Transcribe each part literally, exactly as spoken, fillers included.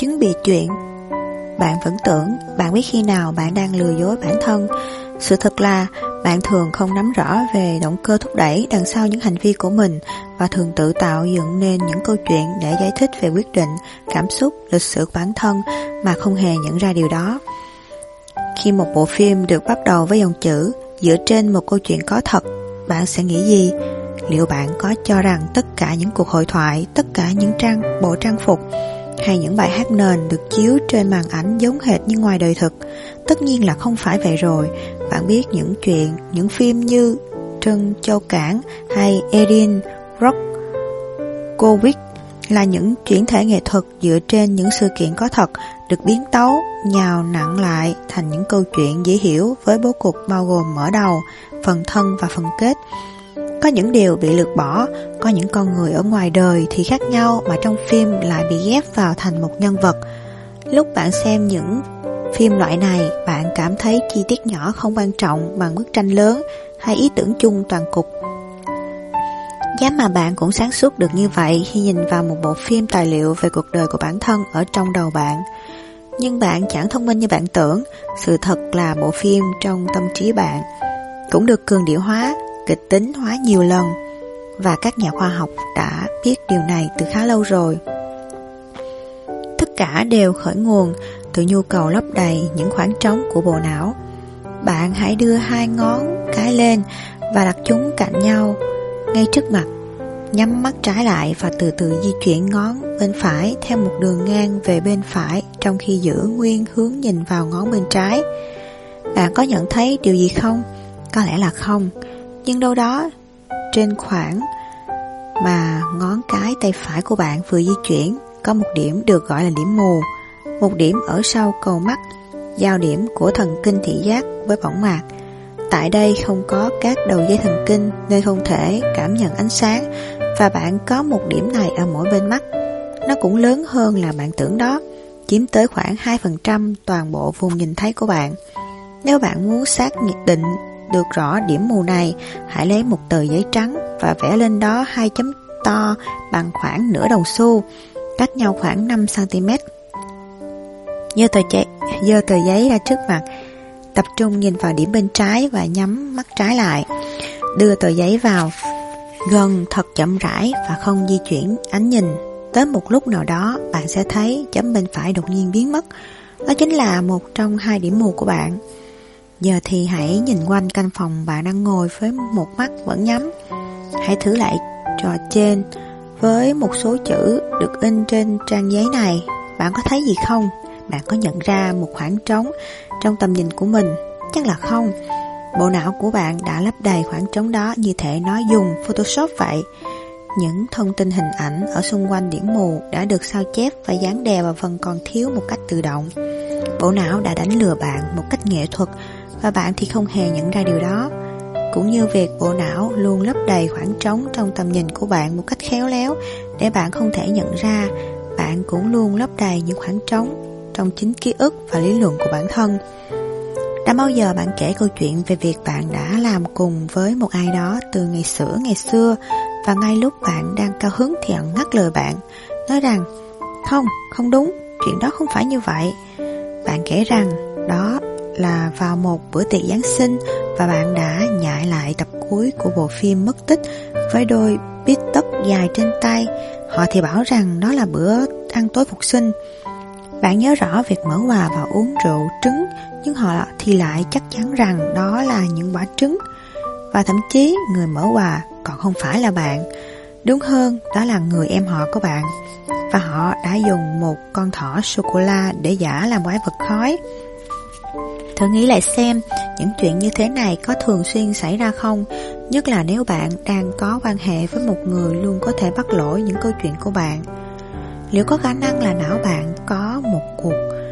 chứng bịa chuyện. Bạn vẫn tưởng bạn biết khi nào bạn đang lừa dối bản thân. Sự thật là bạn thường không nắm rõ về động cơ thúc đẩy đằng sau những hành vi của mình và thường tự tạo dựng nên những câu chuyện để giải thích về quyết định, cảm xúc, lịch sử của bản thân mà không hề nhận ra điều đó. Khi một bộ phim được bắt đầu với dòng chữ dựa trên một câu chuyện có thật, bạn sẽ nghĩ gì? Liệu bạn có cho rằng tất cả những cuộc hội thoại, tất cả những trang bộ trang phục hay những bài hát nền được chiếu trên màn ảnh giống hệt như ngoài đời thực? Tất nhiên là không phải vậy rồi. Bạn biết những chuyện, những phim như Trân Châu Cảng hay Erin Brockovich là những chuyển thể nghệ thuật dựa trên những sự kiện có thật, được biến tấu, nhào nặn lại thành những câu chuyện dễ hiểu với bố cục bao gồm mở đầu, phần thân và phần kết. Có những điều bị lược bỏ, có những con người ở ngoài đời thì khác nhau mà trong phim lại bị ghép vào thành một nhân vật. Lúc bạn xem những phim loại này, bạn cảm thấy chi tiết nhỏ không quan trọng bằng bức tranh lớn hay ý tưởng chung toàn cục. Giá mà bạn cũng sáng suốt được như vậy khi nhìn vào một bộ phim tài liệu về cuộc đời của bản thân ở trong đầu bạn. Nhưng bạn chẳng thông minh như bạn tưởng. Sự thật là bộ phim trong tâm trí bạn cũng được cường điệu hóa, kịch tính hóa nhiều lần, và các nhà khoa học đã biết điều này từ khá lâu rồi. Tất cả đều khởi nguồn từ nhu cầu lấp đầy những khoảng trống của bộ não. Bạn hãy đưa hai ngón cái lên và đặt chúng cạnh nhau ngay trước mặt. Nhắm mắt trái lại và từ từ di chuyển ngón bên phải theo một đường ngang về bên phải, trong khi giữ nguyên hướng nhìn vào ngón bên trái. Bạn có nhận thấy điều gì không? Có lẽ là không. Nhưng đâu đó trên khoảng mà ngón cái tay phải của bạn vừa di chuyển, có một điểm được gọi là điểm mù. Một điểm ở sau cầu mắt, giao điểm của thần kinh thị giác với võng mạc. Tại đây không có các đầu dây thần kinh nên không thể cảm nhận ánh sáng, và bạn có một điểm này ở mỗi bên mắt. Nó cũng lớn hơn là bạn tưởng đó, chiếm tới khoảng hai phần trăm toàn bộ vùng nhìn thấy của bạn. Nếu bạn muốn xác định được rõ điểm mù này, hãy lấy một tờ giấy trắng và vẽ lên đó hai chấm to bằng khoảng nửa đồng xu, cách nhau khoảng năm xăng-ti-mét. Giơ tờ giấy, giơ tờ giấy ra trước mặt, tập trung nhìn vào điểm bên trái và nhắm mắt trái lại. Đưa tờ giấy vào gần thật chậm rãi và không di chuyển ánh nhìn. Tới một lúc nào đó, bạn sẽ thấy chấm bên phải đột nhiên biến mất. Đó chính là một trong hai điểm mù của bạn. Giờ thì hãy nhìn quanh căn phòng bạn đang ngồi với một mắt vẫn nhắm. Hãy thử lại trò trên với một số chữ được in trên trang giấy này. Bạn có thấy gì không? Bạn có nhận ra một khoảng trống trong tầm nhìn của mình? Chắc là không. Bộ não của bạn đã lấp đầy khoảng trống đó như thể nó dùng Photoshop vậy. Những thông tin hình ảnh ở xung quanh điểm mù đã được sao chép và dán đè vào phần còn thiếu một cách tự động. Bộ não đã đánh lừa bạn một cách nghệ thuật, và bạn thì không hề nhận ra điều đó. Cũng như việc bộ não luôn lấp đầy khoảng trống trong tầm nhìn của bạn một cách khéo léo để bạn không thể nhận ra, bạn cũng luôn lấp đầy những khoảng trống trong chính ký ức và lý luận của bản thân. Đã bao giờ bạn kể câu chuyện về việc bạn đã làm cùng với một ai đó từ ngày xưa ngày xưa, và ngay lúc bạn đang cao hứng thì họ ngắt lời bạn, nói rằng không, không đúng, chuyện đó không phải như vậy. Bạn kể rằng đó là vào một bữa tiệc Giáng sinh và bạn đã nhại lại tập cuối của bộ phim Mất tích với đôi bít tất dài trên tay. Họ thì bảo rằng đó là bữa ăn tối phục sinh. Bạn nhớ rõ việc mở quà và uống rượu trứng, nhưng họ thì lại chắc chắn rằng đó là những quả trứng. Và thậm chí người mở quà còn không phải là bạn. Đúng hơn, đó là người em họ của bạn. Và họ đã dùng một con thỏ sô-cô-la để giả làm quái vật khói. Thử nghĩ lại xem, những chuyện như thế này có thường xuyên xảy ra không? Nhất là nếu bạn đang có quan hệ với một người luôn có thể bắt lỗi những câu chuyện của bạn. Liệu có khả năng là não bạn có một cuộc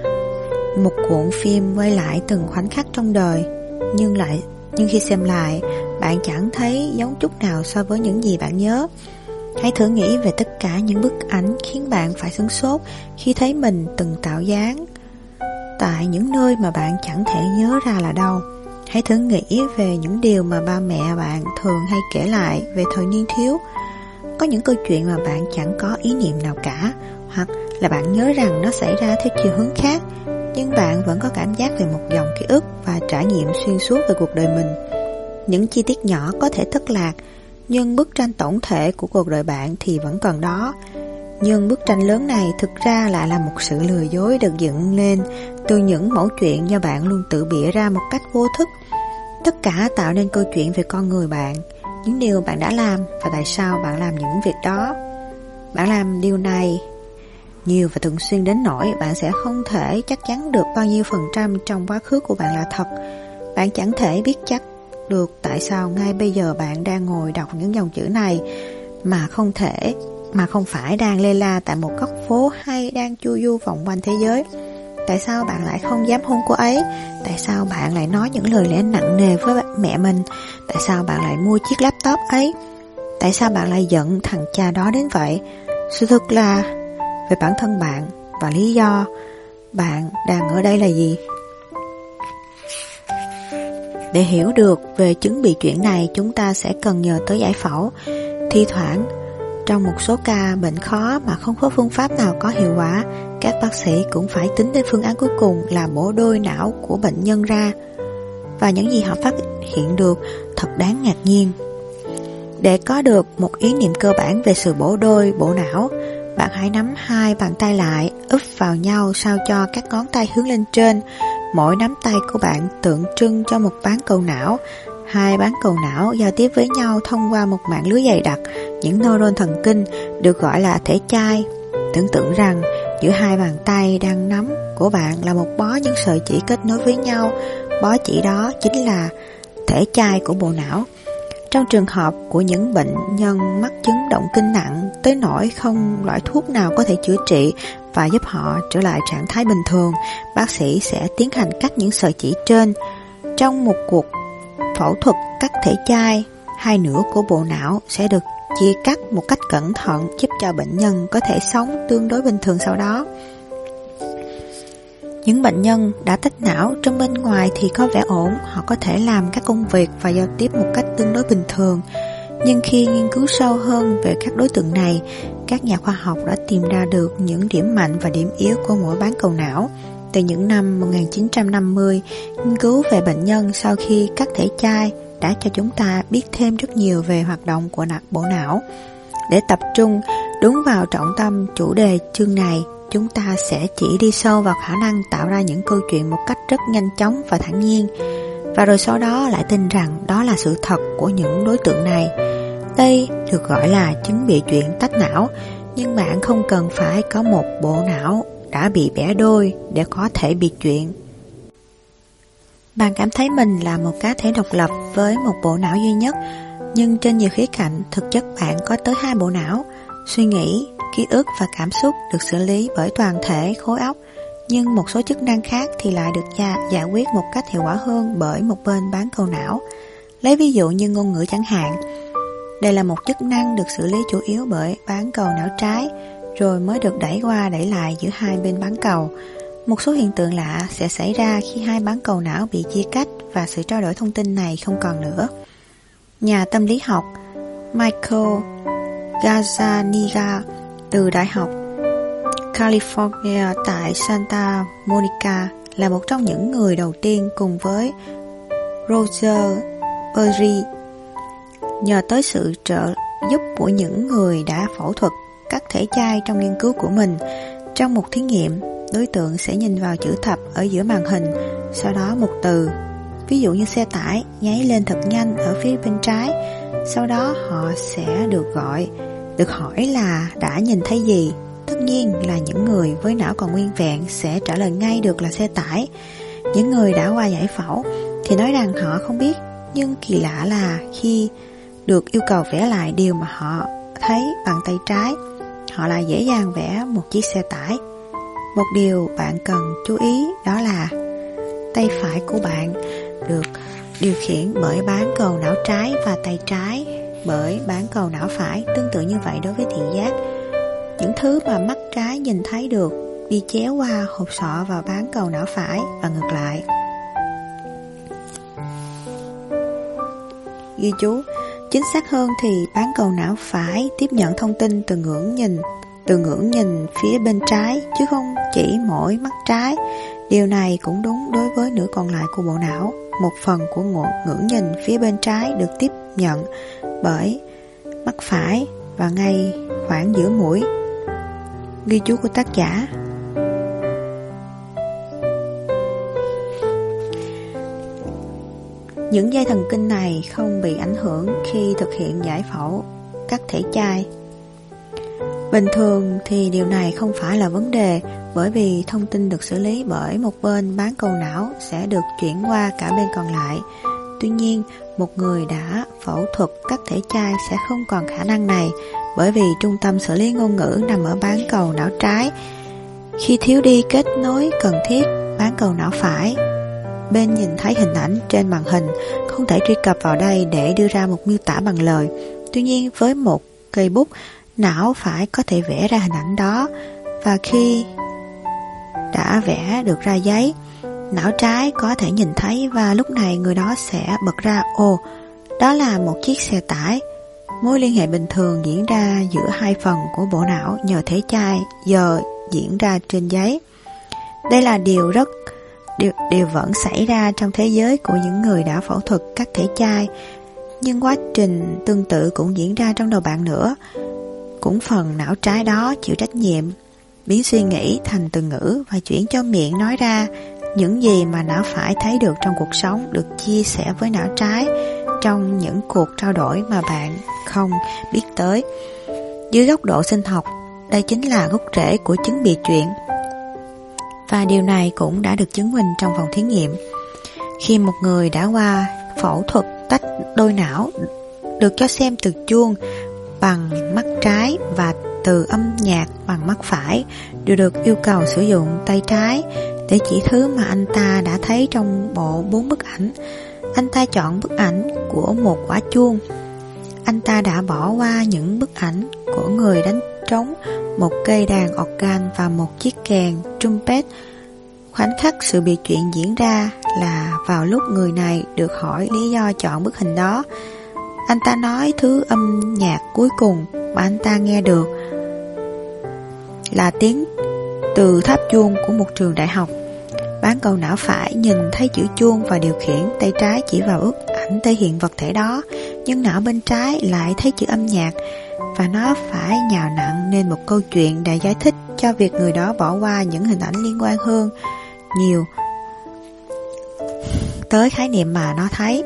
một cuộn phim quay lại từng khoảnh khắc trong đời, nhưng lại nhưng khi xem lại, bạn chẳng thấy giống chút nào so với những gì bạn nhớ? Hãy thử nghĩ về tất cả những bức ảnh khiến bạn phải sửng sốt khi thấy mình từng tạo dáng tại những nơi mà bạn chẳng thể nhớ ra là đâu. Hãy thử nghĩ về những điều mà ba mẹ bạn thường hay kể lại về thời niên thiếu. Có những câu chuyện mà bạn chẳng có ý niệm nào cả, hoặc là bạn nhớ rằng nó xảy ra theo chiều hướng khác, nhưng bạn vẫn có cảm giác về một dòng ký ức và trải nghiệm xuyên suốt về cuộc đời mình. Những chi tiết nhỏ có thể thất lạc, nhưng bức tranh tổng thể của cuộc đời bạn thì vẫn còn đó. Nhưng bức tranh lớn này thực ra lại là một sự lừa dối được dựng lên từ những mẩu chuyện do bạn luôn tự bịa ra một cách vô thức. Tất cả tạo nên câu chuyện về con người bạn, những điều bạn đã làm và tại sao bạn làm những việc đó. Bạn làm điều này nhiều và thường xuyên đến nỗi bạn sẽ không thể chắc chắn được bao nhiêu phần trăm trong quá khứ của bạn là thật. Bạn chẳng thể biết chắc được tại sao ngay bây giờ bạn đang ngồi đọc những dòng chữ này mà không thể mà không phải đang lê la tại một góc phố hay đang chu du vòng quanh thế giới. Tại sao bạn lại không dám hôn cô ấy? Tại sao bạn lại nói những lời lẽ nặng nề với mẹ mình? Tại sao bạn lại mua chiếc laptop ấy? Tại sao bạn lại giận thằng cha đó đến vậy? Sự thực là về bản thân bạn và lý do bạn đang ở đây là gì? Để hiểu được về chứng bị chuyện này, chúng ta sẽ cần nhờ tới giải phẫu. Thi thoảng, trong một số ca bệnh khó mà không có phương pháp nào có hiệu quả, các bác sĩ cũng phải tính đến phương án cuối cùng là bổ đôi não của bệnh nhân ra. Và những gì họ phát hiện được thật đáng ngạc nhiên. Để có được một ý niệm cơ bản về sự bổ đôi bộ não, bạn hãy nắm hai bàn tay lại, úp vào nhau sao cho các ngón tay hướng lên trên. Mỗi nắm tay của bạn tượng trưng cho một bán cầu não. Hai bán cầu não giao tiếp với nhau thông qua một mạng lưới dày đặc, những neuron thần kinh được gọi là thể chai. Tưởng tượng rằng giữa hai bàn tay đang nắm của bạn là một bó những sợi chỉ kết nối với nhau. Bó chỉ đó chính là thể chai của bộ não. Trong trường hợp của những bệnh nhân mắc chứng động kinh nặng tới nỗi không loại thuốc nào có thể chữa trị và giúp họ trở lại trạng thái bình thường, bác sĩ sẽ tiến hành cắt những sợi chỉ trên. Trong một cuộc phẫu thuật cắt thể chai, hai nửa của bộ não sẽ được chia cắt một cách cẩn thận giúp cho bệnh nhân có thể sống tương đối bình thường sau đó. Những bệnh nhân đã tách não trong bên ngoài thì có vẻ ổn, họ có thể làm các công việc và giao tiếp một cách tương đối bình thường. Nhưng khi nghiên cứu sâu hơn về các đối tượng này, các nhà khoa học đã tìm ra được những điểm mạnh và điểm yếu của mỗi bán cầu não. Từ những năm một nghìn chín trăm năm mươi, nghiên cứu về bệnh nhân sau khi cắt thể chai đã cho chúng ta biết thêm rất nhiều về hoạt động của bộ não. Để tập trung đúng vào trọng tâm chủ đề chương này, chúng ta sẽ chỉ đi sâu vào khả năng tạo ra những câu chuyện một cách rất nhanh chóng và thản nhiên, và rồi sau đó lại tin rằng đó là sự thật của những đối tượng này. Đây được gọi là chứng bị chuyện tách não, nhưng bạn không cần phải có một bộ não đã bị bẻ đôi để có thể biệt chuyện. Bạn cảm thấy mình là một cá thể độc lập với một bộ não duy nhất, nhưng trên nhiều khía cạnh, thực chất bạn có tới hai bộ não. Suy nghĩ, ký ức và cảm xúc được xử lý bởi toàn thể khối óc, nhưng một số chức năng khác thì lại được giải quyết một cách hiệu quả hơn bởi một bên bán cầu não. Lấy ví dụ như ngôn ngữ chẳng hạn. Đây là một chức năng được xử lý chủ yếu bởi bán cầu não trái, rồi mới được đẩy qua đẩy lại giữa hai bên bán cầu. Một số hiện tượng lạ sẽ xảy ra khi hai bán cầu não bị chia cách và sự trao đổi thông tin này không còn nữa. Nhà tâm lý học Michael Gazzaniga từ Đại học California tại Santa Monica là một trong những người đầu tiên cùng với Roger Urey, nhờ tới sự trợ giúp của những người đã phẫu thuật cắt thể chai trong nghiên cứu của mình. Trong một thí nghiệm, đối tượng sẽ nhìn vào chữ thập ở giữa màn hình, sau đó một từ, ví dụ như xe tải, nháy lên thật nhanh ở phía bên trái. Sau đó họ sẽ được gọi, được hỏi là đã nhìn thấy gì. Tất nhiên là những người với não còn nguyên vẹn sẽ trả lời ngay được là xe tải. Những người đã qua giải phẫu thì nói rằng họ không biết, nhưng kỳ lạ là khi được yêu cầu vẽ lại điều mà họ thấy bằng tay trái, họ lại dễ dàng vẽ một chiếc xe tải. Một điều bạn cần chú ý đó là tay phải của bạn được điều khiển bởi bán cầu não trái và tay trái bởi bán cầu não phải. Tương tự như vậy đối với thị giác, những thứ mà mắt trái nhìn thấy được đi chéo qua hộp sọ vào bán cầu não phải và ngược lại. Ghi chú, chính xác hơn thì bán cầu não phải tiếp nhận thông tin từ ngưỡng nhìn từ ngưỡng nhìn phía bên trái, chứ không chỉ mỗi mắt trái. Điều này cũng đúng đối với nửa còn lại của bộ não. Một phần của ngưỡng nhìn phía bên trái được tiếp nhận bởi mắt phải và ngay khoảng giữa mũi. Ghi chú của tác giả. Những dây thần kinh này không bị ảnh hưởng khi thực hiện giải phẫu cắt thể chai. Bình thường thì điều này không phải là vấn đề, bởi vì thông tin được xử lý bởi một bên bán cầu não sẽ được chuyển qua cả bên còn lại. Tuy nhiên, một người đã phẫu thuật cắt thể chai sẽ không còn khả năng này, bởi vì trung tâm xử lý ngôn ngữ nằm ở bán cầu não trái. Khi thiếu đi kết nối cần thiết bán cầu não phải, bên nhìn thấy hình ảnh trên màn hình không thể truy cập vào đây để đưa ra một miêu tả bằng lời. Tuy nhiên, với một cây bút, não phải có thể vẽ ra hình ảnh đó, và khi đã vẽ được ra giấy, não trái có thể nhìn thấy, và lúc này người đó sẽ bật ra: ồ, đó là một chiếc xe tải. Mối liên hệ bình thường diễn ra giữa hai phần của bộ não nhờ thể chai giờ diễn ra trên giấy. Đây là điều rất điều, điều vẫn xảy ra trong thế giới của những người đã phẫu thuật cắt thể chai, nhưng quá trình tương tự cũng diễn ra trong đầu bạn nữa. Cũng phần não trái đó chịu trách nhiệm biến suy nghĩ thành từ ngữ và chuyển cho miệng nói ra. Những gì mà não phải thấy được trong cuộc sống được chia sẻ với não trái trong những cuộc trao đổi mà bạn không biết tới. Dưới góc độ sinh học, đây chính là gốc rễ của chứng bịa chuyện, và điều này cũng đã được chứng minh trong phòng thí nghiệm. Khi một người đã qua phẫu thuật tách đôi não được cho xem từ chuông bằng mắt trái và từ âm nhạc bằng mắt phải, đều được yêu cầu sử dụng tay trái để chỉ thứ mà anh ta đã thấy trong bộ bốn bức ảnh. Anh ta chọn bức ảnh của một quả chuông. Anh ta đã bỏ qua những bức ảnh của người đánh trống, một cây đàn organ và một chiếc kèn trumpet. Khoảnh khắc sự bịa chuyện diễn ra là vào lúc người này được hỏi lý do chọn bức hình đó. Anh ta nói thứ âm nhạc cuối cùng mà anh ta nghe được là tiếng từ tháp chuông của một trường đại học. Bán cầu não phải nhìn thấy chữ chuông và điều khiển tay trái chỉ vào bức ảnh thể hiện vật thể đó, nhưng não bên trái lại thấy chữ âm nhạc, và nó phải nhào nặn nên một câu chuyện để giải thích cho việc người đó bỏ qua những hình ảnh liên quan hơn nhiều tới khái niệm mà nó thấy.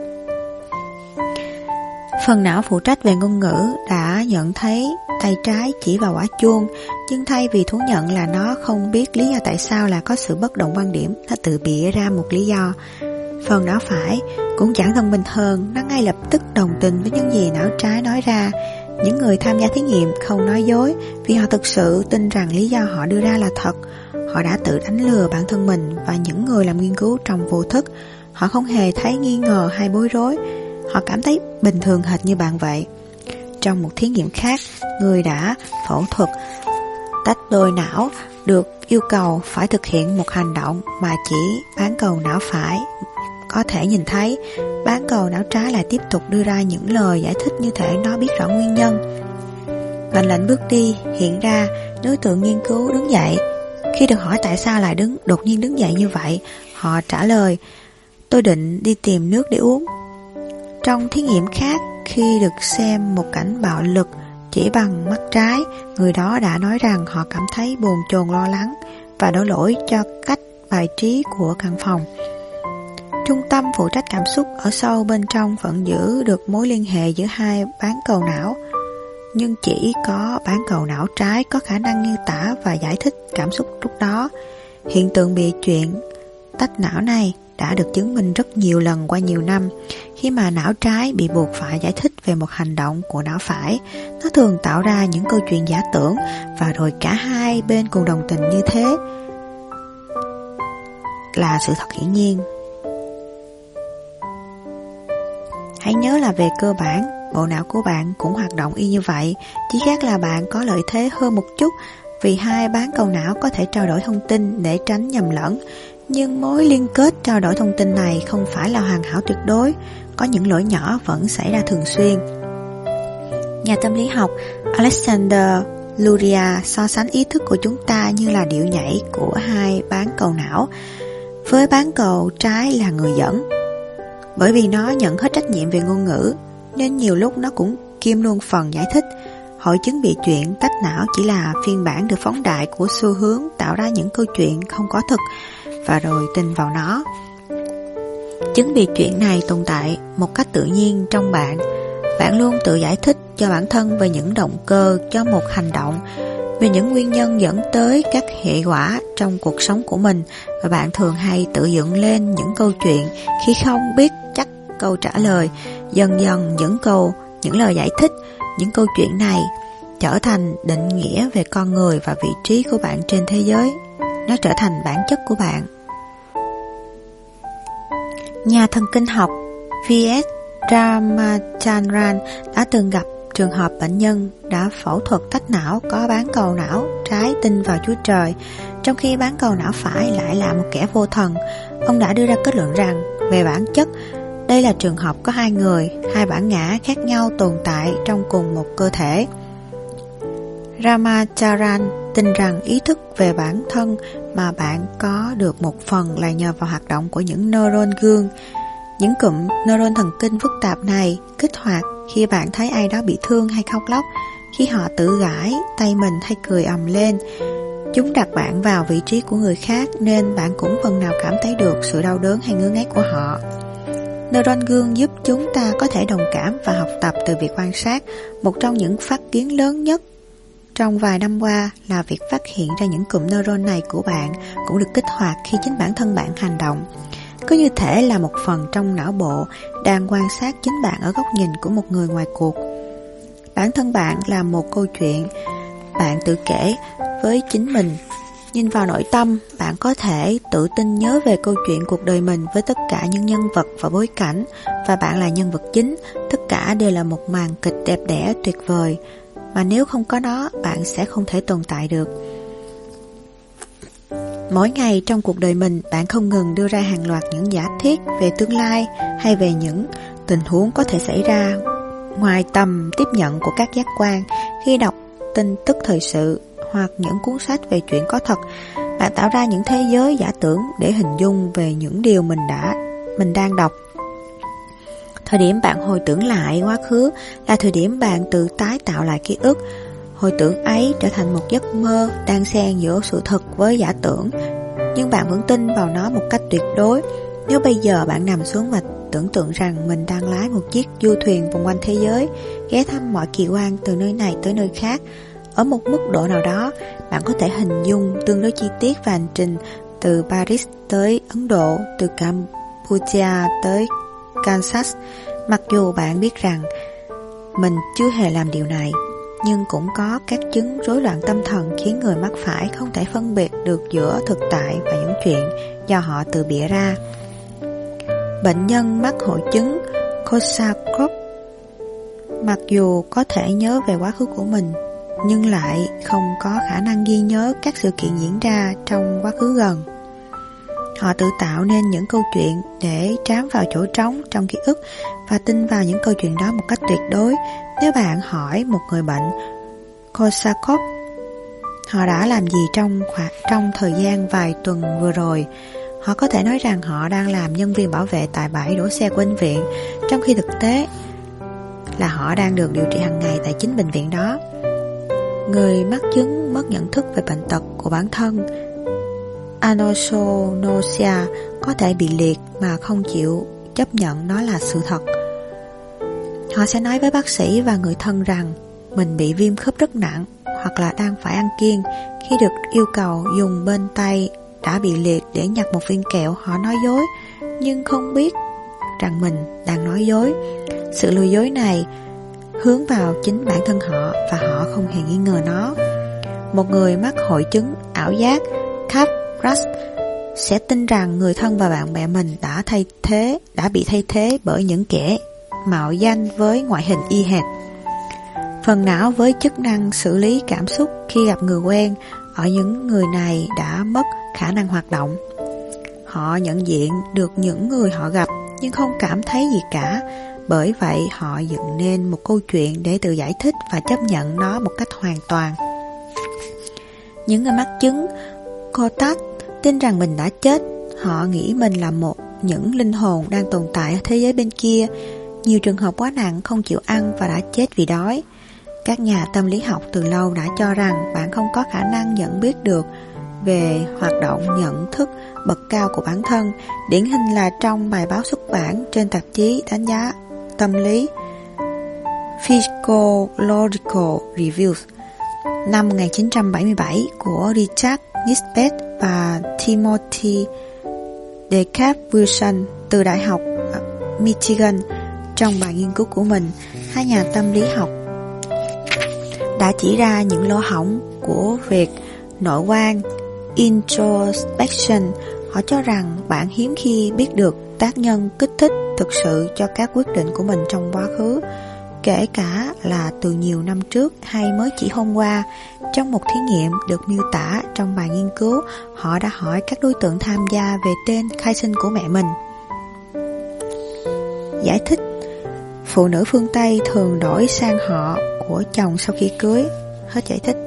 Phần não phụ trách về ngôn ngữ đã nhận thấy tay trái chỉ vào quả chuông, nhưng thay vì thú nhận là nó không biết lý do tại sao là có sự bất đồng quan điểm, nó tự bịa ra một lý do. Phần não phải cũng chẳng thông minh hơn, nó ngay lập tức đồng tình với những gì não trái nói ra. Những người tham gia thí nghiệm không nói dối, vì họ thực sự tin rằng lý do họ đưa ra là thật. Họ đã tự đánh lừa bản thân mình và những người làm nghiên cứu trong vô thức. Họ không hề thấy nghi ngờ hay bối rối. Họ cảm thấy bình thường hệt như bạn vậy. Trong một thí nghiệm khác, người đã phẫu thuật tách đôi não được yêu cầu phải thực hiện một hành động mà chỉ bán cầu não phải có thể nhìn thấy. Bán cầu não trái lại tiếp tục đưa ra những lời giải thích như thể nó biết rõ nguyên nhân. Mệnh lệnh bước đi hiện ra, đối tượng nghiên cứu đứng dậy. Khi được hỏi tại sao lại đứng đột nhiên đứng dậy như vậy, họ trả lời: tôi định đi tìm nước để uống. Trong thí nghiệm khác, khi được xem một cảnh bạo lực chỉ bằng mắt trái, người đó đã nói rằng họ cảm thấy bồn chồn lo lắng và đổ lỗi cho cách bài trí của căn phòng. Trung tâm phụ trách cảm xúc ở sâu bên trong vẫn giữ được mối liên hệ giữa hai bán cầu não, nhưng chỉ có bán cầu não trái có khả năng miêu tả và giải thích cảm xúc lúc đó. Hiện tượng bịa chuyện tách não này đã được chứng minh rất nhiều lần qua nhiều năm. Khi mà não trái bị buộc phải giải thích về một hành động của não phải, nó thường tạo ra những câu chuyện giả tưởng, và rồi cả hai bên cùng đồng tình như thế là sự thật hiển nhiên. Hãy nhớ là về cơ bản, bộ não của bạn cũng hoạt động y như vậy, chỉ khác là bạn có lợi thế hơn một chút, vì hai bán cầu não có thể trao đổi thông tin để tránh nhầm lẫn. Nhưng mối liên kết trao đổi thông tin này không phải là hoàn hảo tuyệt đối, có những lỗi nhỏ vẫn xảy ra thường xuyên. Nhà tâm lý học Alexander Luria so sánh ý thức của chúng ta như là điệu nhảy của hai bán cầu não, với bán cầu trái là người dẫn. Bởi vì nó nhận hết trách nhiệm về ngôn ngữ, nên nhiều lúc nó cũng kiêm luôn phần giải thích. Hội chứng bị chuyện tách não chỉ là phiên bản được phóng đại của xu hướng tạo ra những câu chuyện không có thực và rồi tin vào nó. Chứng bị chuyện này tồn tại một cách tự nhiên trong bạn. Bạn luôn tự giải thích cho bản thân về những động cơ cho một hành động, về những nguyên nhân dẫn tới các hệ quả trong cuộc sống của mình, và bạn thường hay tự dựng lên những câu chuyện khi không biết chắc câu trả lời. Dần dần những câu, những lời giải thích, những câu chuyện này trở thành định nghĩa về con người và vị trí của bạn trên thế giới. Nó trở thành bản chất của bạn. Nhà thần kinh học vê ét Ramachandran đã từng gặp trường hợp bệnh nhân đã phẫu thuật tách não có bán cầu não trái tin vào Chúa Trời, trong khi bán cầu não phải lại là một kẻ vô thần. Ông đã đưa ra kết luận rằng, về bản chất, đây là trường hợp có hai người, hai bản ngã khác nhau tồn tại trong cùng một cơ thể. Ramachandran tin rằng ý thức về bản thân mà bạn có được một phần là nhờ vào hoạt động của những neuron gương. Những cụm neuron thần kinh phức tạp này kích hoạt khi bạn thấy ai đó bị thương hay khóc lóc, khi họ tự gãi tay mình hay cười ầm lên. Chúng đặt bạn vào vị trí của người khác, nên bạn cũng phần nào cảm thấy được sự đau đớn hay ngứa ngáy của họ. Neuron gương giúp chúng ta có thể đồng cảm và học tập từ việc quan sát. Một trong những phát kiến lớn nhất trong vài năm qua là việc phát hiện ra những cụm neuron này của bạn cũng được kích hoạt khi chính bản thân bạn hành động. Cứ như thể là một phần trong não bộ đang quan sát chính bạn ở góc nhìn của một người ngoài cuộc. Bản thân bạn là một câu chuyện bạn tự kể với chính mình. Nhìn vào nội tâm, bạn có thể tự tin nhớ về câu chuyện cuộc đời mình với tất cả những nhân vật và bối cảnh, và bạn là nhân vật chính. Tất cả đều là một màn kịch đẹp đẽ tuyệt vời, mà nếu không có nó, bạn sẽ không thể tồn tại được. Mỗi ngày trong cuộc đời mình, bạn không ngừng đưa ra hàng loạt những giả thiết về tương lai hay về những tình huống có thể xảy ra ngoài tầm tiếp nhận của các giác quan. Khi đọc tin tức thời sự hoặc những cuốn sách về chuyện có thật, bạn tạo ra những thế giới giả tưởng để hình dung về những điều mình đã mình đang đọc. Thời điểm bạn hồi tưởng lại quá khứ là thời điểm bạn tự tái tạo lại ký ức. Hồi tưởng ấy trở thành một giấc mơ đang xen giữa sự thật với giả tưởng, nhưng bạn vẫn tin vào nó một cách tuyệt đối. Nếu bây giờ bạn nằm xuống và tưởng tượng rằng mình đang lái một chiếc du thuyền vòng quanh thế giới, ghé thăm mọi kỳ quan từ nơi này tới nơi khác, ở một mức độ nào đó, bạn có thể hình dung tương đối chi tiết về hành trình từ Paris tới Ấn Độ, từ Campuchia tới Kansas. Mặc dù bạn biết rằng mình chưa hề làm điều này, nhưng cũng có các chứng rối loạn tâm thần khiến người mắc phải không thể phân biệt được giữa thực tại và những chuyện do họ tự bịa ra. Bệnh nhân mắc hội chứng Korsakoff mặc dù có thể nhớ về quá khứ của mình, nhưng lại không có khả năng ghi nhớ các sự kiện diễn ra trong quá khứ gần. Họ tự tạo nên những câu chuyện để trám vào chỗ trống trong ký ức và tin vào những câu chuyện đó một cách tuyệt đối. Nếu bạn hỏi một người bệnh Korsakoff họ đã làm gì trong khoảng trong thời gian vài tuần vừa rồi, họ có thể nói rằng họ đang làm nhân viên bảo vệ tại bãi đổ xe của bệnh viện, trong khi thực tế là họ đang được điều trị hàng ngày tại chính bệnh viện đó. Người mắc chứng mất nhận thức về bệnh tật của bản thân, anosognosia, có thể bị liệt mà không chịu chấp nhận nó là sự thật. Họ sẽ nói với bác sĩ và người thân rằng mình bị viêm khớp rất nặng hoặc là đang phải ăn kiêng. Khi được yêu cầu dùng bên tay đã bị liệt để nhặt một viên kẹo, họ nói dối nhưng không biết rằng mình đang nói dối. Sự lừa dối này hướng vào chính bản thân họ và họ không hề nghi ngờ nó. Một người mắc hội chứng ảo giác Capgras sẽ tin rằng người thân và bạn bè mình đã thay thế đã bị thay thế bởi những kẻ mạo danh với ngoại hình y hệt. Phần não với chức năng xử lý cảm xúc khi gặp người quen ở những người này đã mất khả năng hoạt động. Họ nhận diện được những người họ gặp nhưng không cảm thấy gì cả. Bởi vậy họ dựng nên một câu chuyện để tự giải thích và chấp nhận nó một cách hoàn toàn. Những người mắc chứng Kotak tin rằng mình đã chết. Họ nghĩ mình là một những linh hồn đang tồn tại ở thế giới bên kia. Nhiều trường hợp quá nặng không chịu ăn và đã chết vì đói. Các nhà tâm lý học từ lâu đã cho rằng bạn không có khả năng nhận biết được về hoạt động nhận thức bậc cao của bản thân. Điển hình là trong bài báo xuất bản trên tạp chí đánh giá tâm lý Psychological Reviews năm một nghìn chín trăm bảy mươi bảy của Richard Nisbet và Timothy DeCap Wilson từ Đại học Michigan. Trong bài nghiên cứu của mình, hai nhà tâm lý học đã chỉ ra những lỗ hổng của việc nội quan introspection. Họ cho rằng bạn hiếm khi biết được tác nhân kích thích thực sự cho các quyết định của mình trong quá khứ, kể cả là từ nhiều năm trước hay mới chỉ hôm qua. Trong một thí nghiệm được miêu tả trong bài nghiên cứu, họ đã hỏi các đối tượng tham gia về tên khai sinh của mẹ mình. Giải thích: phụ nữ phương Tây thường đổi sang họ của chồng sau khi cưới. Hết giải thích.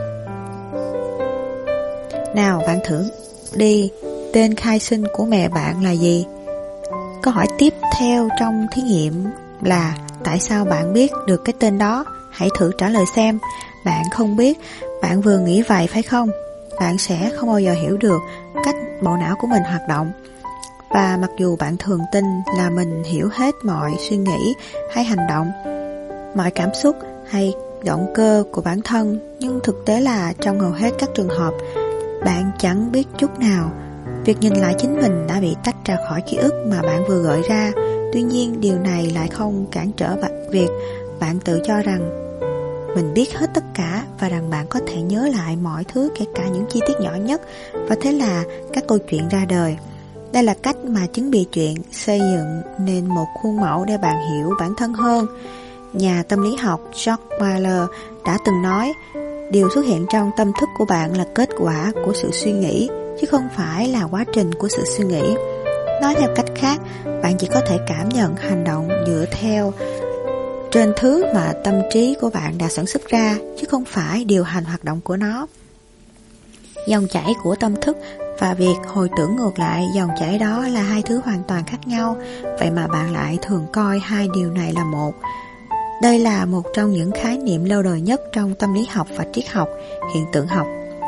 Nào bạn thử đi, tên khai sinh của mẹ bạn là gì? Câu hỏi tiếp theo trong thí nghiệm là tại sao bạn biết được cái tên đó? Hãy thử trả lời xem. Bạn không biết, bạn vừa nghĩ vậy phải không? Bạn sẽ không bao giờ hiểu được cách bộ não của mình hoạt động. Và mặc dù bạn thường tin là mình hiểu hết mọi suy nghĩ hay hành động, mọi cảm xúc hay động cơ của bản thân, nhưng thực tế là trong hầu hết các trường hợp, bạn chẳng biết chút nào. Việc nhìn lại chính mình đã bị tách ra khỏi ký ức mà bạn vừa gợi ra. Tuy nhiên, điều này lại không cản trở việc bạn tự cho rằng mình biết hết tất cả và rằng bạn có thể nhớ lại mọi thứ, kể cả những chi tiết nhỏ nhất. Và thế là các câu chuyện ra đời. Đây là cách mà chứng bịa chuyện xây dựng nên một khuôn mẫu để bạn hiểu bản thân hơn. Nhà tâm lý học George Miller đã từng nói, điều xuất hiện trong tâm thức của bạn là kết quả của sự suy nghĩ, chứ không phải là quá trình của sự suy nghĩ. Nói theo cách khác, bạn chỉ có thể cảm nhận hành động dựa theo trên thứ mà tâm trí của bạn đã sản xuất ra, chứ không phải điều hành hoạt động của nó. Dòng chảy của tâm thức và việc hồi tưởng ngược lại dòng chảy đó là hai thứ hoàn toàn khác nhau. Vậy mà bạn lại thường coi hai điều này là một. Đây là một trong những khái niệm lâu đời nhất trong tâm lý học và triết học hiện tượng học.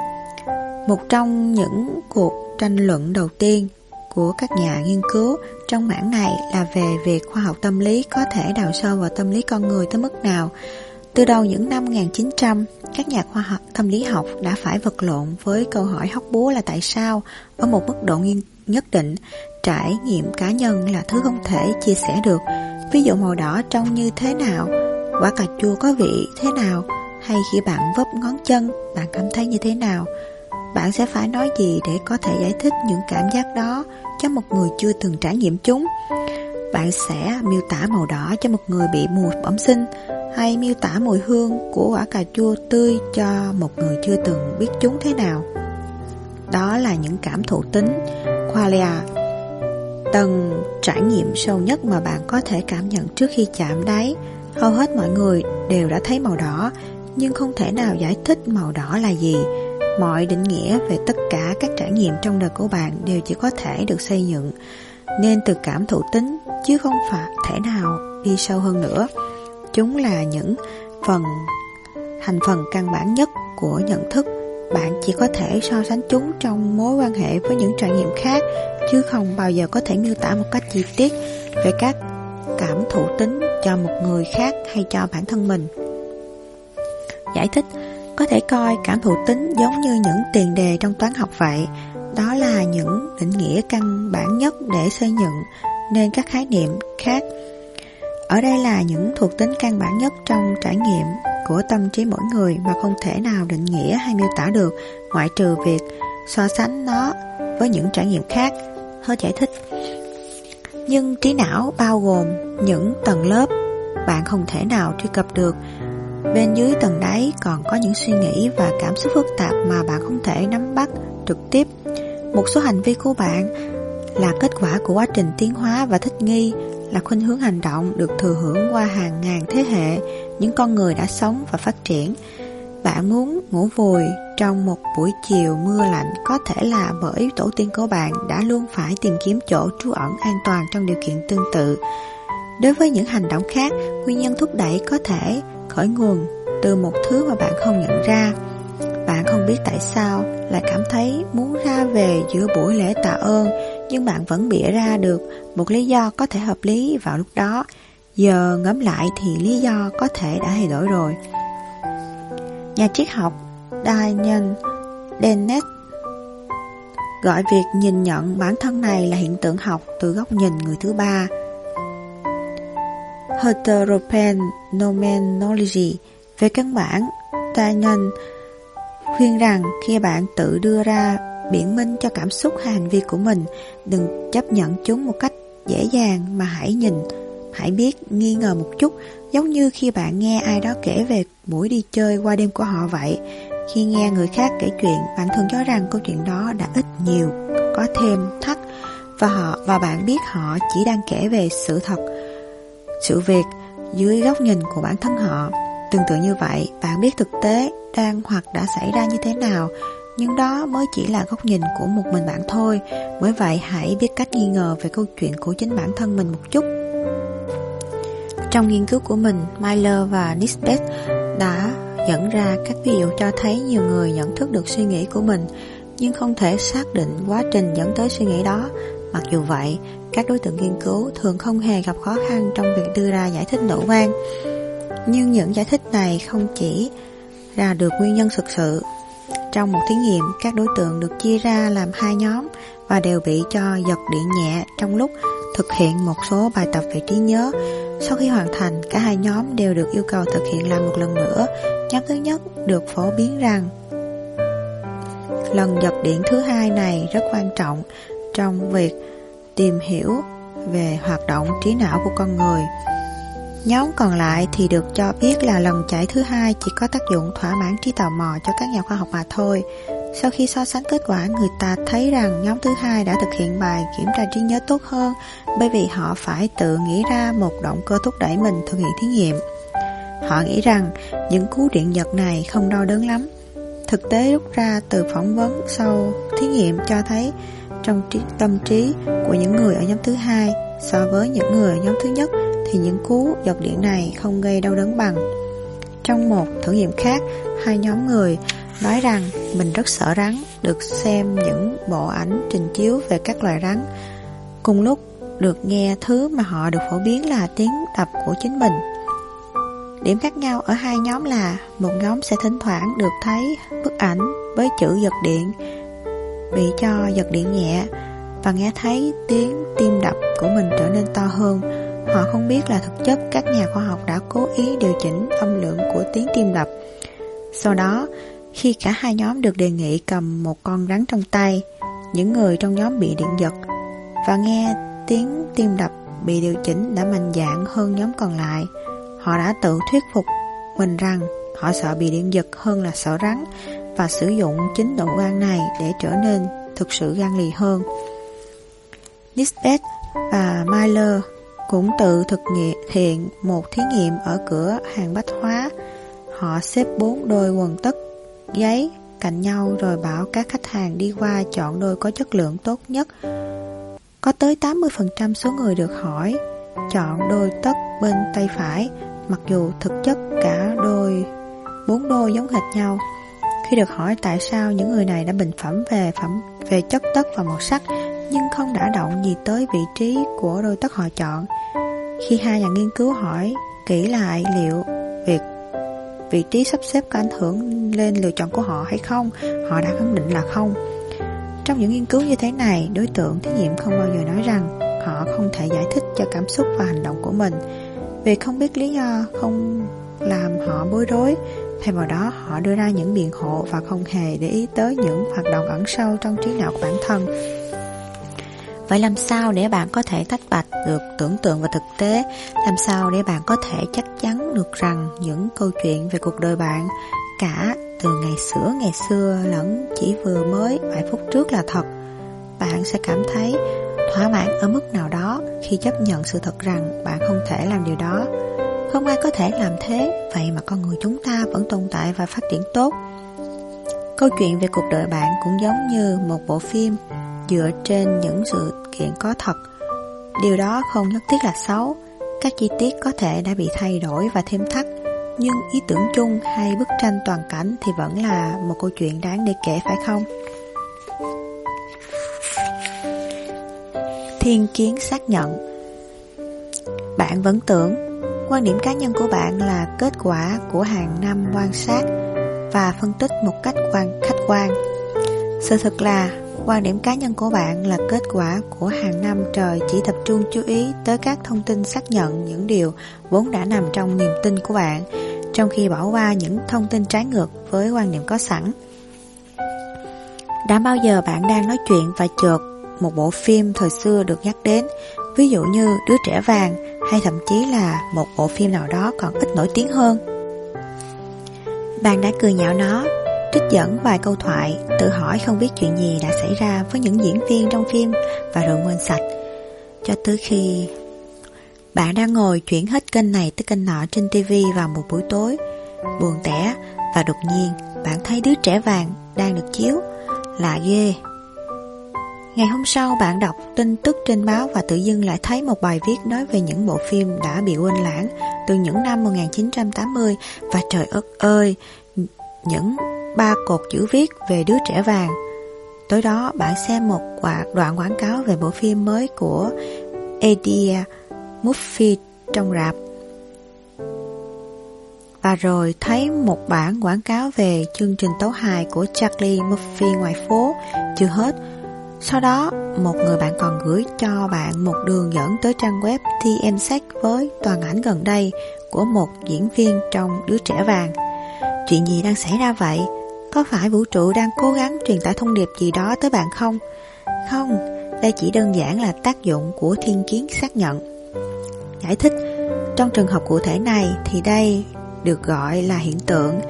Một trong những cuộc tranh luận đầu tiên của các nhà nghiên cứu trong mảng này là về việc khoa học tâm lý có thể đào sâu vào tâm lý con người tới mức nào. Từ đầu những năm một nghìn chín trăm, các nhà khoa học tâm lý học đã phải vật lộn với câu hỏi hóc búa là tại sao, ở một mức độ nhất định, trải nghiệm cá nhân là thứ không thể chia sẻ được. Ví dụ màu đỏ trông như thế nào, quả cà chua có vị thế nào, hay khi bạn vấp ngón chân, bạn cảm thấy như thế nào. Bạn sẽ phải nói gì để có thể giải thích những cảm giác đó cho một người chưa từng trải nghiệm chúng? Bạn sẽ miêu tả màu đỏ cho một người bị mù bẩm sinh, hay miêu tả mùi hương của quả cà chua tươi cho một người chưa từng biết chúng thế nào? Đó là những cảm thụ tính, qualia, tầng trải nghiệm sâu nhất mà bạn có thể cảm nhận trước khi chạm đáy. Hầu hết mọi người đều đã thấy màu đỏ, nhưng không thể nào giải thích màu đỏ là gì. Mọi định nghĩa về tất cả các trải nghiệm trong đời của bạn đều chỉ có thể được xây dựng nên từ cảm thụ tính, chứ không phải thể nào đi sâu hơn nữa. Chúng là những phần thành phần căn bản nhất của nhận thức. Bạn chỉ có thể so sánh chúng trong mối quan hệ với những trải nghiệm khác, chứ không bao giờ có thể miêu tả một cách chi tiết về các cảm thụ tính cho một người khác hay cho bản thân mình. Giải thích: có thể coi cảm thụ tính giống như những tiền đề trong toán học vậy. Đó là những định nghĩa căn bản nhất để xây dựng nên các khái niệm khác. Ở đây là những thuộc tính căn bản nhất trong trải nghiệm của tâm trí mỗi người mà không thể nào định nghĩa hay miêu tả được, ngoại trừ việc so sánh nó với những trải nghiệm khác. Hết giải thích. Nhưng trí não bao gồm những tầng lớp bạn không thể nào truy cập được. Bên dưới tầng đáy còn có những suy nghĩ và cảm xúc phức tạp mà bạn không thể nắm bắt trực tiếp. Một số hành vi của bạn là kết quả của quá trình tiến hóa và thích nghi, là khuynh hướng hành động được thừa hưởng qua hàng ngàn thế hệ những con người đã sống và phát triển. bạn muốn ngủ vùi trong một buổi chiều mưa lạnh có thể là bởi tổ tiên của bạn đã luôn phải tìm kiếm chỗ trú ẩn an toàn trong điều kiện tương tự. Đối với những hành động khác, nguyên nhân thúc đẩy có thể khởi nguồn từ một thứ mà bạn không nhận ra. Bạn không biết tại sao lại cảm thấy muốn ra về giữa buổi lễ tạ ơn, nhưng bạn vẫn bịa ra được một lý do có thể hợp lý vào lúc đó. Giờ ngẫm lại thì lý do có thể đã thay đổi rồi. Nhà triết học Daniel Dennett gọi việc nhìn nhận bản thân này là hiện tượng học từ góc nhìn người thứ ba. Heterophenomenology. Về căn bản, Daniel khuyên rằng khi bạn tự đưa ra biện minh cho cảm xúc hay hành vi của mình, đừng chấp nhận chúng một cách dễ dàng mà hãy nhìn, hãy biết nghi ngờ một chút, giống như khi bạn nghe ai đó kể về buổi đi chơi qua đêm của họ vậy. Khi nghe người khác kể chuyện, bạn thường cho rằng câu chuyện đó đã ít nhiều có thêm thắt, và họ và bạn biết họ chỉ đang kể về sự thật, sự việc dưới góc nhìn của bản thân họ. Tương tự như vậy, bạn biết thực tế đang hoặc đã xảy ra như thế nào, nhưng đó mới chỉ là góc nhìn của một mình bạn thôi. Bởi vậy, hãy biết cách nghi ngờ về câu chuyện của chính bản thân mình một chút. Trong nghiên cứu của mình, Miller và Nisbet đã dẫn ra các ví dụ cho thấy nhiều người nhận thức được suy nghĩ của mình, nhưng không thể xác định quá trình dẫn tới suy nghĩ đó. Mặc dù vậy, các đối tượng nghiên cứu thường không hề gặp khó khăn trong việc đưa ra giải thích nội quan. Nhưng những giải thích này không chỉ ra được nguyên nhân thực sự. Trong một thí nghiệm, các đối tượng được chia ra làm hai nhóm và đều bị cho giật điện nhẹ trong lúc thực hiện một số bài tập về trí nhớ. Sau khi hoàn thành, cả hai nhóm đều được yêu cầu thực hiện lại một lần nữa. Nhóm thứ nhất được phổ biến rằng lần giật điện thứ hai này rất quan trọng trong việc tìm hiểu về hoạt động trí não của con người. Nhóm còn lại thì được cho biết là lần chạy thứ hai chỉ có tác dụng thỏa mãn trí tò mò cho các nhà khoa học mà thôi. Sau khi so sánh kết quả, người ta thấy rằng nhóm thứ hai đã thực hiện bài kiểm tra trí nhớ tốt hơn, bởi vì họ phải tự nghĩ ra một động cơ thúc đẩy mình thực hiện thí nghiệm. Họ nghĩ rằng những cú điện giật này không đau đớn lắm. Thực tế rút ra từ phỏng vấn sau thí nghiệm cho thấy trong trí, tâm trí của những người ở nhóm thứ hai so với những người ở nhóm thứ nhất thì những cú giật điện này không gây đau đớn bằng. Trong một thử nghiệm khác, hai nhóm người nói rằng mình rất sợ rắn, được xem những bộ ảnh trình chiếu về các loài rắn, cùng lúc được nghe thứ mà họ được phổ biến là tiếng đập của chính mình. Điểm khác nhau ở hai nhóm là một nhóm sẽ thỉnh thoảng được thấy bức ảnh với chữ giật điện, bị cho giật điện nhẹ và nghe thấy tiếng tim đập của mình trở nên to hơn. Họ không biết là thực chất các nhà khoa học đã cố ý điều chỉnh âm lượng của tiếng tim đập. Sau đó, khi cả hai nhóm được đề nghị cầm một con rắn trong tay, những người trong nhóm bị điện giật và nghe tiếng tim đập bị điều chỉnh đã mạnh dạn hơn nhóm còn lại. Họ đã tự thuyết phục mình rằng họ sợ bị điện giật hơn là sợ rắn, và sử dụng chính nội quan này để trở nên thực sự gan lì hơn. Nisbet và Miller cũng tự thực hiện một thí nghiệm ở cửa hàng bách hóa. Họ xếp bốn đôi quần tất giấy cạnh nhau rồi bảo các khách hàng đi qua chọn đôi có chất lượng tốt nhất. Có tới tám mươi phần trăm số người được hỏi chọn đôi tất bên tay phải, mặc dù thực chất cả đôi bốn đôi giống hệt nhau. Khi được hỏi tại sao những người này đã bình phẩm về phẩm về chất tất và màu sắc, nhưng không đả động gì tới vị trí của đôi tất họ chọn. Khi hai nhà nghiên cứu hỏi kỹ lại liệu việc vị trí sắp xếp có ảnh hưởng lên lựa chọn của họ hay không, họ đã khẳng định là không. Trong những nghiên cứu như thế này, đối tượng thí nghiệm không bao giờ nói rằng họ không thể giải thích cho cảm xúc và hành động của mình. Vì không biết lý do không làm họ bối rối. Thay vào đó, họ đưa ra những biện hộ và không hề để ý tới những hoạt động ẩn sâu trong trí não của bản thân. Vậy làm sao để bạn có thể tách bạch được tưởng tượng và thực tế? Làm sao để bạn có thể chắc chắn được rằng những câu chuyện về cuộc đời bạn, cả từ ngày xưa ngày xưa lẫn chỉ vừa mới vài phút trước là thật? Bạn sẽ cảm thấy thỏa mãn ở mức nào đó khi chấp nhận sự thật rằng bạn không thể làm điều đó. Không ai có thể làm thế, vậy mà con người chúng ta vẫn tồn tại và phát triển tốt. Câu chuyện về cuộc đời bạn cũng giống như một bộ phim dựa trên những sự kiện có thật. Điều đó không nhất thiết là xấu. Các chi tiết có thể đã bị thay đổi và thêm thắt, nhưng ý tưởng chung hay bức tranh toàn cảnh thì vẫn là một câu chuyện đáng để kể, phải không? Thiên kiến xác nhận. Bạn vẫn tưởng quan điểm cá nhân của bạn là kết quả của hàng năm quan sát và phân tích một cách quan khách quan. Sự thật là quan điểm cá nhân của bạn là kết quả của hàng năm trời chỉ tập trung chú ý tới các thông tin xác nhận những điều vốn đã nằm trong niềm tin của bạn, trong khi bỏ qua những thông tin trái ngược với quan điểm có sẵn. Đã bao giờ bạn đang nói chuyện và chợt một bộ phim thời xưa được nhắc đến, ví dụ như Đứa trẻ vàng, hay thậm chí là một bộ phim nào đó còn ít nổi tiếng hơn? Bạn đã cười nhạo nó, trích dẫn vài câu thoại, tự hỏi không biết chuyện gì đã xảy ra với những diễn viên trong phim và rồi quên sạch. Cho tới khi bạn đang ngồi chuyển hết kênh này tới kênh nọ trên ti vi vào một buổi tối buồn tẻ, và đột nhiên bạn thấy Đứa trẻ vàng đang được chiếu. Lạ ghê. Ngày hôm sau bạn đọc tin tức trên báo và tự dưng lại thấy một bài viết nói về những bộ phim đã bị quên lãng từ những năm một nghìn chín trăm tám mươi, và trời đất ơi, những ba cột chữ viết về Đứa trẻ vàng. Tối đó bạn xem một đoạn quảng cáo về bộ phim mới của Eddie Murphy trong rạp, và rồi thấy một bản quảng cáo về chương trình tấu hài của Charlie Murphy ngoài phố. Chưa hết, sau đó một người bạn còn gửi cho bạn một đường dẫn tới trang web tê em Sex với toàn ảnh gần đây của một diễn viên trong Đứa trẻ vàng. Chuyện gì đang xảy ra vậy? Có phải vũ trụ đang cố gắng truyền tải thông điệp gì đó tới bạn không? Không, đây chỉ đơn giản là tác dụng của thiên kiến xác nhận. Giải thích, trong trường hợp cụ thể này thì đây được gọi là hiện tượng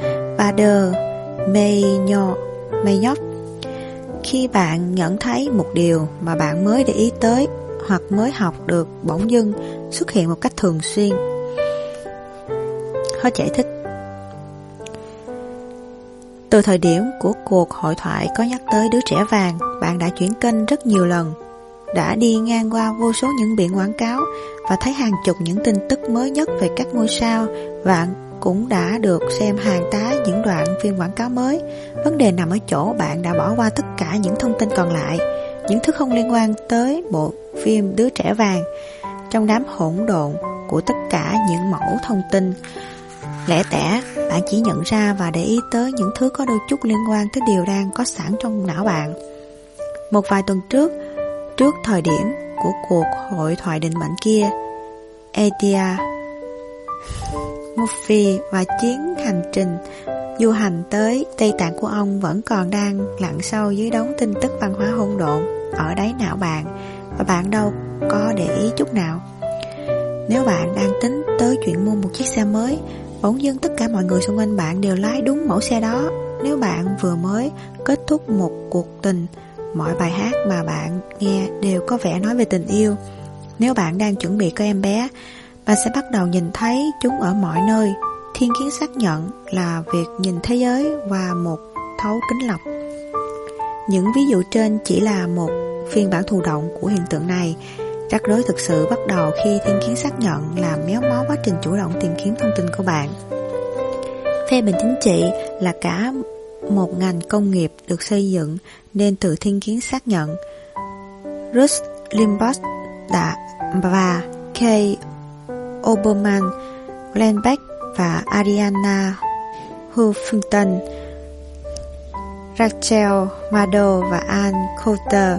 Bader-Meinhof. Khi bạn nhận thấy một điều mà bạn mới để ý tới hoặc mới học được bỗng dưng xuất hiện một cách thường xuyên. Hết giải thích. Từ thời điểm của cuộc hội thoại có nhắc tới Đứa trẻ vàng, bạn đã chuyển kênh rất nhiều lần, đã đi ngang qua vô số những biển quảng cáo và thấy hàng chục những tin tức mới nhất về các ngôi sao. Bạn cũng đã được xem hàng tá những đoạn phim quảng cáo mới. Vấn đề nằm ở chỗ bạn đã bỏ qua tất cả những thông tin còn lại, những thứ không liên quan tới bộ phim Đứa trẻ vàng. Trong đám hỗn độn của tất cả những mẫu thông tin lẻ tẻ, bạn chỉ nhận ra và để ý tới những thứ có đôi chút liên quan tới điều đang có sẵn trong não bạn. Một vài tuần trước, trước thời điểm của cuộc hội thoại định mệnh kia, Eddie Murphy và chuyến hành trình du hành tới Tây Tạng của ông vẫn còn đang lặn sâu dưới đống tin tức văn hóa hỗn độn ở đáy não bạn, và bạn đâu có để ý chút nào. Nếu bạn đang tính tới chuyện mua một chiếc xe mới, bỗng dưng tất cả mọi người xung quanh bạn đều lái đúng mẫu xe đó. Nếu bạn vừa mới kết thúc một cuộc tình, mọi bài hát mà bạn nghe đều có vẻ nói về tình yêu. Nếu bạn đang chuẩn bị có em bé, bạn sẽ bắt đầu nhìn thấy chúng ở mọi nơi. Thiên kiến xác nhận là việc nhìn thế giới qua một thấu kính lọc. Những ví dụ trên chỉ là một phiên bản thụ động của hiện tượng này. Rắc rối thực sự bắt đầu khi thiên kiến xác nhận làm méo mó quá trình chủ động tìm kiếm thông tin của bạn. Phê bình chính trị là cả một ngành công nghiệp được xây dựng nên từ thiên kiến xác nhận. Rush Limbaugh đã và Kay Oberman, Glenn Beck và Ariana Huffington, Rachel Maddow và Ann Coulter.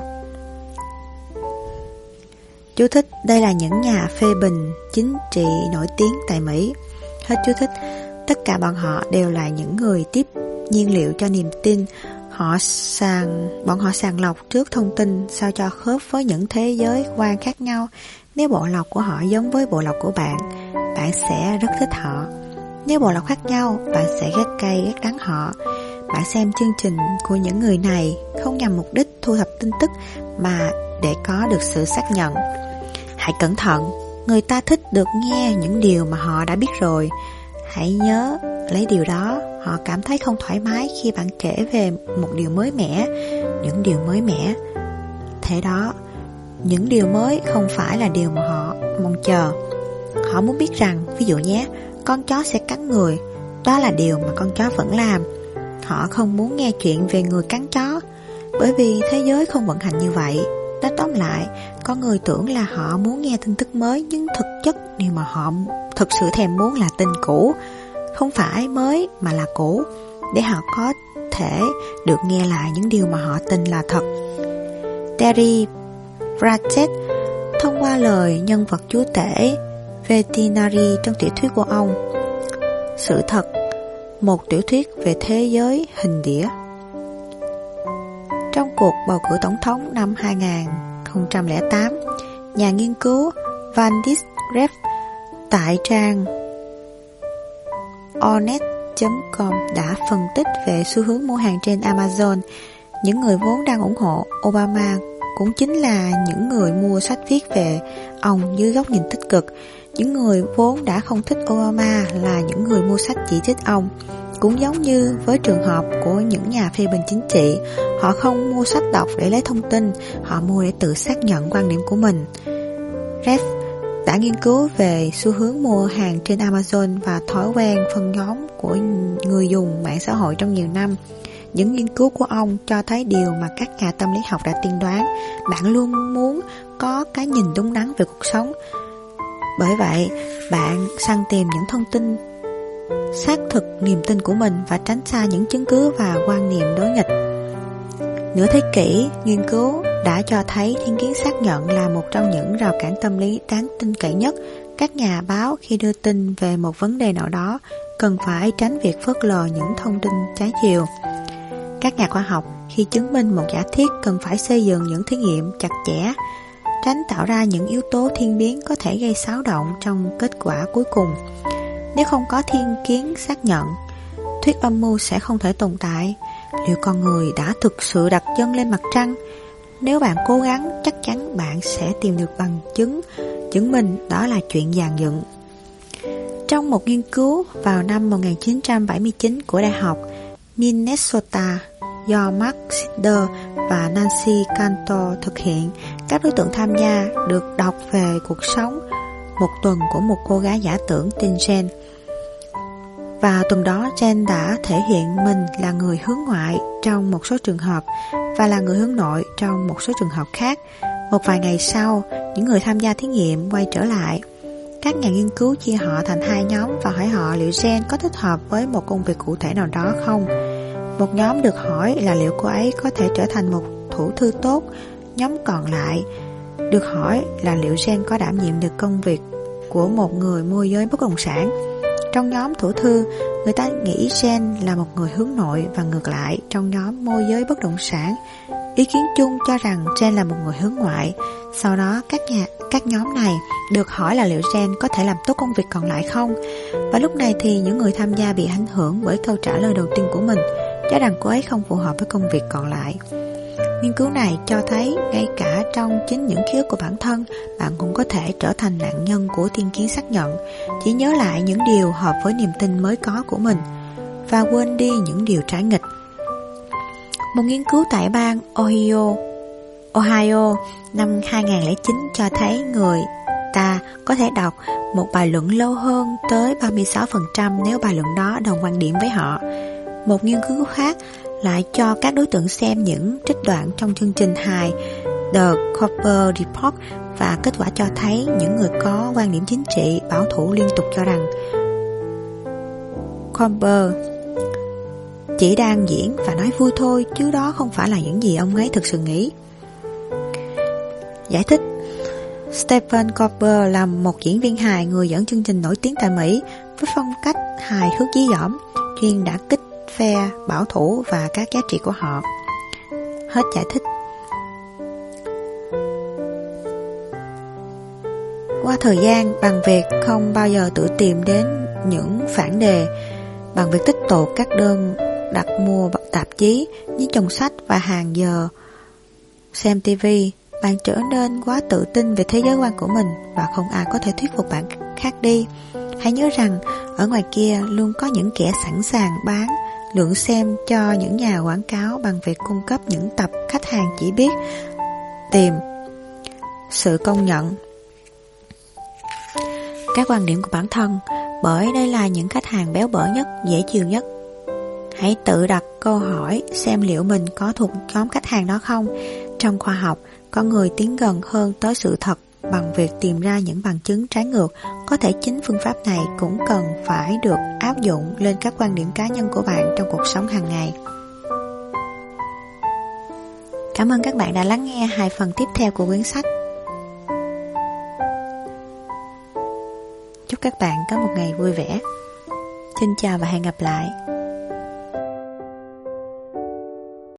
Chú thích, đây là những nhà phê bình chính trị nổi tiếng tại Mỹ. Hết chú thích. Tất cả bọn họ đều là những người tiếp nhiên liệu cho niềm tin. Họ sàng, bọn họ sàng lọc trước thông tin sao cho khớp với những thế giới quan khác nhau. Nếu bộ lọc của họ giống với bộ lọc của bạn, bạn sẽ rất thích họ. Nếu bộ lọc khác nhau, bạn sẽ ghét cay ghét đắng họ. Bạn xem chương trình của những người này không nhằm mục đích thu thập tin tức, mà để có được sự xác nhận. Hãy cẩn thận, Người ta thích được nghe những điều mà họ đã biết rồi. Hãy nhớ lấy điều đó. Họ cảm thấy không thoải mái khi bạn kể về một điều mới mẻ. Những điều mới mẻ. Thế đó, những điều mới không phải là điều mà họ mong chờ. Họ muốn biết rằng, ví dụ nhé, con chó sẽ cắn người. Đó là điều mà con chó vẫn làm. Họ không muốn nghe chuyện về người cắn chó, bởi vì thế giới không vận hành như vậy. Nói tóm lại, con người tưởng là họ muốn nghe tin tức mới, nhưng thực chất điều mà họ thực sự thèm muốn là tin cũ. Không phải mới mà là cũ, để họ có thể được nghe lại những điều mà họ tin là thật. Terry Pratchett thông qua lời nhân vật chúa tể Vetinari trong tiểu thuyết của ông Sự Thật, một tiểu thuyết về thế giới hình đĩa. Trong cuộc bầu cử tổng thống năm hai không không tám, nhà nghiên cứu Van Dijk tại trang Onet chấm com đã phân tích về xu hướng mua hàng trên Amazon. Những người vốn đang ủng hộ Obama cũng chính là những người mua sách viết về ông dưới góc nhìn tích cực. Những người vốn đã không thích Obama là những người mua sách chỉ trích ông. Cũng giống như với trường hợp của những nhà phê bình chính trị, họ không mua sách đọc để lấy thông tin, họ mua để tự xác nhận quan điểm của mình. Reff đã nghiên cứu về xu hướng mua hàng trên Amazon và thói quen phân nhóm của người dùng mạng xã hội trong nhiều năm. Những nghiên cứu của ông cho thấy điều mà các nhà tâm lý học đã tiên đoán: bạn luôn muốn có cái nhìn đúng đắn về cuộc sống. Bởi vậy, bạn săn tìm những thông tin xác thực niềm tin của mình và tránh xa những chứng cứ và quan niệm đối nghịch. Nửa thế kỷ, nghiên cứu đã cho thấy thiên kiến xác nhận là một trong những rào cản tâm lý đáng tin cậy nhất. Các nhà báo khi đưa tin về một vấn đề nào đó cần phải tránh việc phớt lờ những thông tin trái chiều. Các nhà khoa học khi chứng minh một giả thiết cần phải xây dựng những thí nghiệm chặt chẽ, tránh tạo ra những yếu tố thiên biến có thể gây xáo động trong kết quả cuối cùng. Nếu không có thiên kiến xác nhận, thuyết âm mưu sẽ không thể tồn tại. Liệu con người đã thực sự đặt chân lên mặt trăng? Nếu bạn cố gắng, chắc chắn bạn sẽ tìm được bằng chứng chứng minh đó là chuyện dàn dựng. Trong một nghiên cứu vào năm một nghìn chín trăm bảy mươi chín của Đại học Minnesota do Mark Sider và Nancy Cantor thực hiện, các đối tượng tham gia được đọc về cuộc sống một tuần của một cô gái giả tưởng tên Jen. Và tuần đó Jen đã thể hiện mình là người hướng ngoại trong một số trường hợp và là người hướng nội trong một số trường hợp khác. Một vài ngày sau, những người tham gia thí nghiệm quay trở lại. Các nhà nghiên cứu chia họ thành hai nhóm và hỏi họ liệu Jen có thích hợp với một công việc cụ thể nào đó không. Một nhóm được hỏi là liệu cô ấy có thể trở thành một thủ thư tốt. Nhóm còn lại được hỏi là liệu Jen có đảm nhiệm được công việc của một người môi giới bất động sản. Trong nhóm thủ thư, người ta nghĩ Jen là một người hướng nội, và ngược lại, trong nhóm môi giới bất động sản, ý kiến chung cho rằng Jen là một người hướng ngoại. Sau đó, các nhà các nhóm này được hỏi là liệu Jen có thể làm tốt công việc còn lại không. Và lúc này thì những người tham gia bị ảnh hưởng bởi câu trả lời đầu tiên của mình, cho rằng cô ấy không phù hợp với công việc còn lại. Nghiên cứu này cho thấy ngay cả trong chính những ký ức của bản thân, bạn cũng có thể trở thành nạn nhân của thiên kiến xác nhận. Chỉ nhớ lại những điều hợp với niềm tin mới có của mình và quên đi những điều trái nghịch. Một nghiên cứu tại bang Ohio, Ohio năm hai không không chín cho thấy người ta có thể đọc một bài luận lâu hơn tới ba mươi sáu phần trăm nếu bài luận đó đồng quan điểm với họ. Một nghiên cứu khác lại cho các đối tượng xem những trích đoạn trong chương trình hài The Cooper Report, và kết quả cho thấy những người có quan điểm chính trị bảo thủ liên tục cho rằng Cooper chỉ đang diễn và nói vui thôi, chứ đó không phải là những gì ông ấy thực sự nghĩ. Giải thích: Stephen Cooper là một diễn viên hài, người dẫn chương trình nổi tiếng tại Mỹ với phong cách hài hước dí dỏm, chuyên đả kích phe bảo thủ và các giá trị của họ. Hết giải thích. Qua thời gian, bằng việc không bao giờ tự tìm đến những phản đề, bằng việc tích tụ các đơn đặt mua tạp chí, những chồng sách và hàng giờ xem tivi, bạn trở nên quá tự tin về thế giới quan của mình và không ai có thể thuyết phục bạn khác đi. Hãy nhớ rằng ở ngoài kia luôn có những kẻ sẵn sàng bán lượng xem cho những nhà quảng cáo bằng việc cung cấp những tập khách hàng chỉ biết tìm sự công nhận các quan điểm của bản thân, bởi đây là những khách hàng béo bở nhất, dễ chiều nhất. Hãy tự đặt câu hỏi xem liệu mình có thuộc nhóm khách hàng đó không. Trong khoa học, có người tiến gần hơn tới sự thật bằng việc tìm ra những bằng chứng trái ngược. Có thể chính phương pháp này cũng cần phải được áp dụng lên các quan điểm cá nhân của bạn trong cuộc sống hàng ngày. Cảm ơn các bạn đã lắng nghe hai phần tiếp theo của quyển sách. Chúc các bạn có một ngày vui vẻ. Xin chào và hẹn gặp lại.